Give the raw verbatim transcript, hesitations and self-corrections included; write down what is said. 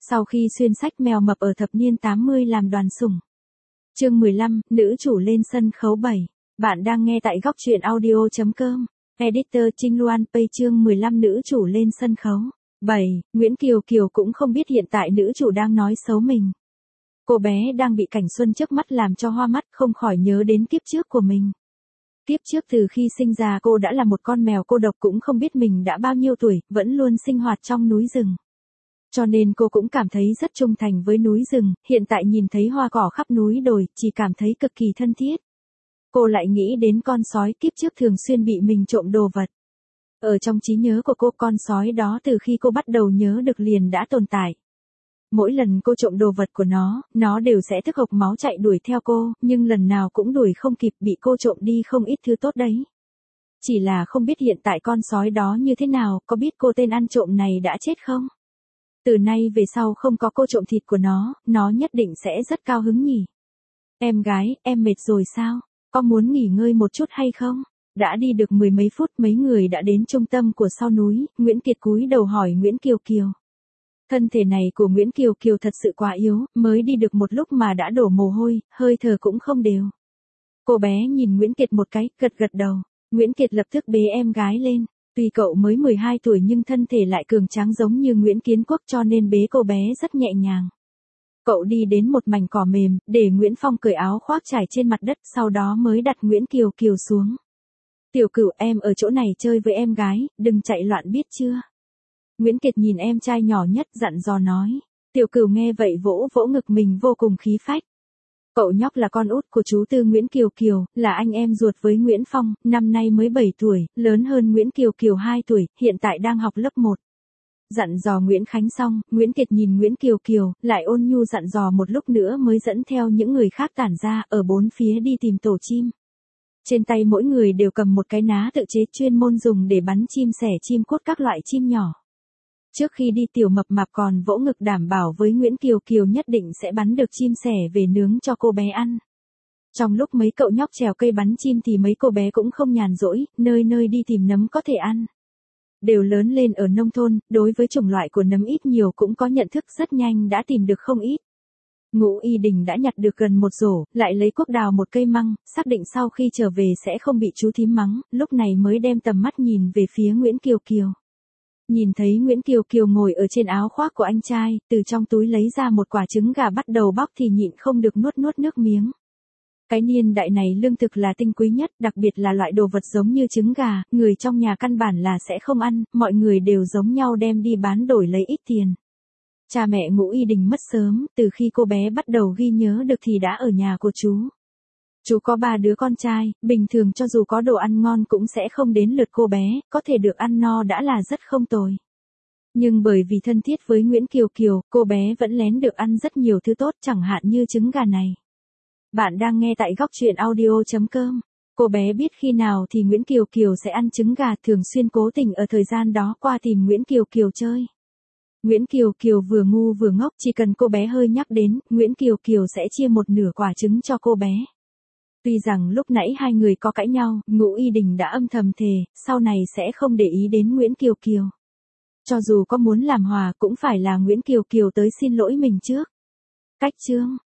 Sau khi xuyên sách Mèo mập ở thập niên tám mươi làm đoàn sủng. Chương mười lăm, nữ chủ lên sân khấu bảy. Bạn đang nghe tại góc truyện audio chấm com. Editor Trinh Loan Pay chương mười lăm nữ chủ lên sân khấu. bảy. Nguyễn Kiều Kiều cũng không biết hiện tại nữ chủ đang nói xấu mình. Cô bé đang bị cảnh xuân trước mắt làm cho hoa mắt, không khỏi nhớ đến kiếp trước của mình. Kiếp trước từ khi sinh ra cô đã là một con mèo cô độc, cũng không biết mình đã bao nhiêu tuổi, vẫn luôn sinh hoạt trong núi rừng. Cho nên cô cũng cảm thấy rất trung thành với núi rừng, hiện tại nhìn thấy hoa cỏ khắp núi đồi, chỉ cảm thấy cực kỳ thân thiết. Cô lại nghĩ đến con sói kiếp trước thường xuyên bị mình trộm đồ vật. Ở trong trí nhớ của cô, con sói đó từ khi cô bắt đầu nhớ được liền đã tồn tại. Mỗi lần cô trộm đồ vật của nó, nó đều sẽ tức hộc máu chạy đuổi theo cô, nhưng lần nào cũng đuổi không kịp, bị cô trộm đi không ít thứ tốt đấy. Chỉ là không biết hiện tại con sói đó như thế nào, có biết cô tên ăn trộm này đã chết không? Từ nay về sau không có cô trộm thịt của nó, nó nhất định sẽ rất cao hứng nhỉ. Em gái, em mệt rồi sao? Có muốn nghỉ ngơi một chút hay không? Đã đi được mười mấy phút, mấy người đã đến trung tâm của sau núi, Nguyễn Kiệt cúi đầu hỏi Nguyễn Kiều Kiều. Thân thể này của Nguyễn Kiều Kiều thật sự quá yếu, mới đi được một lúc mà đã đổ mồ hôi, hơi thở cũng không đều. Cô bé nhìn Nguyễn Kiệt một cái, gật gật đầu. Nguyễn Kiệt lập tức bế em gái lên. Tuy cậu mới mười hai tuổi nhưng thân thể lại cường tráng giống như Nguyễn Kiến Quốc, cho nên bế cô bé rất nhẹ nhàng. Cậu đi đến một mảnh cỏ mềm, để Nguyễn Phong cởi áo khoác trải trên mặt đất, sau đó mới đặt Nguyễn Kiều Kiều xuống. Tiểu Cửu, em ở chỗ này chơi với em gái, đừng chạy loạn biết chưa? Nguyễn Kiệt nhìn em trai nhỏ nhất dặn dò nói. Tiểu Cửu nghe vậy vỗ vỗ ngực mình vô cùng khí phách. Cậu nhóc là con út của chú Tư Nguyễn Kiều Kiều, là anh em ruột với Nguyễn Phong, năm nay mới bảy tuổi, lớn hơn Nguyễn Kiều Kiều hai tuổi, hiện tại đang học lớp một. Dặn dò Nguyễn Khánh xong, Nguyễn Kiệt nhìn Nguyễn Kiều Kiều, lại ôn nhu dặn dò một lúc nữa mới dẫn theo những người khác tản ra, ở bốn phía đi tìm tổ chim. Trên tay mỗi người đều cầm một cái ná tự chế chuyên môn dùng để bắn chim sẻ, chim cút, các loại chim nhỏ. Trước khi đi Tiểu Mập Mạp còn vỗ ngực đảm bảo với Nguyễn Kiều Kiều nhất định sẽ bắn được chim sẻ về nướng cho cô bé ăn. Trong lúc mấy cậu nhóc trèo cây bắn chim thì mấy cô bé cũng không nhàn rỗi, nơi nơi đi tìm nấm có thể ăn. Đều lớn lên ở nông thôn, đối với chủng loại của nấm ít nhiều cũng có nhận thức, rất nhanh đã tìm được không ít. Ngũ Y Đình đã nhặt được gần một rổ, lại lấy cuốc đào một cây măng, xác định sau khi trở về sẽ không bị chú thím mắng, lúc này mới đem tầm mắt nhìn về phía Nguyễn Kiều Kiều. Nhìn thấy Nguyễn Kiều Kiều ngồi ở trên áo khoác của anh trai, từ trong túi lấy ra một quả trứng gà bắt đầu bóc thì nhịn không được nuốt nuốt nước miếng. Cái niên đại này lương thực là tinh quý nhất, đặc biệt là loại đồ vật giống như trứng gà, người trong nhà căn bản là sẽ không ăn, mọi người đều giống nhau đem đi bán đổi lấy ít tiền. Cha mẹ Ngũ Y Đình mất sớm, từ khi cô bé bắt đầu ghi nhớ được thì đã ở nhà của chú. Chú có ba đứa con trai, bình thường cho dù có đồ ăn ngon cũng sẽ không đến lượt cô bé, có thể được ăn no đã là rất không tồi. Nhưng bởi vì thân thiết với Nguyễn Kiều Kiều, cô bé vẫn lén được ăn rất nhiều thứ tốt, chẳng hạn như trứng gà này. Bạn đang nghe tại góc truyện audio chấm com. Cô bé biết khi nào thì Nguyễn Kiều Kiều sẽ ăn trứng gà, thường xuyên cố tình ở thời gian đó qua tìm Nguyễn Kiều Kiều chơi. Nguyễn Kiều Kiều vừa ngu vừa ngốc, chỉ cần cô bé hơi nhắc đến, Nguyễn Kiều Kiều sẽ chia một nửa quả trứng cho cô bé. Tuy rằng lúc nãy hai người có cãi nhau, Ngũ Y Đình đã âm thầm thề, sau này sẽ không để ý đến Nguyễn Kiều Kiều. Cho dù có muốn làm hòa cũng phải là Nguyễn Kiều Kiều tới xin lỗi mình trước. Cách chương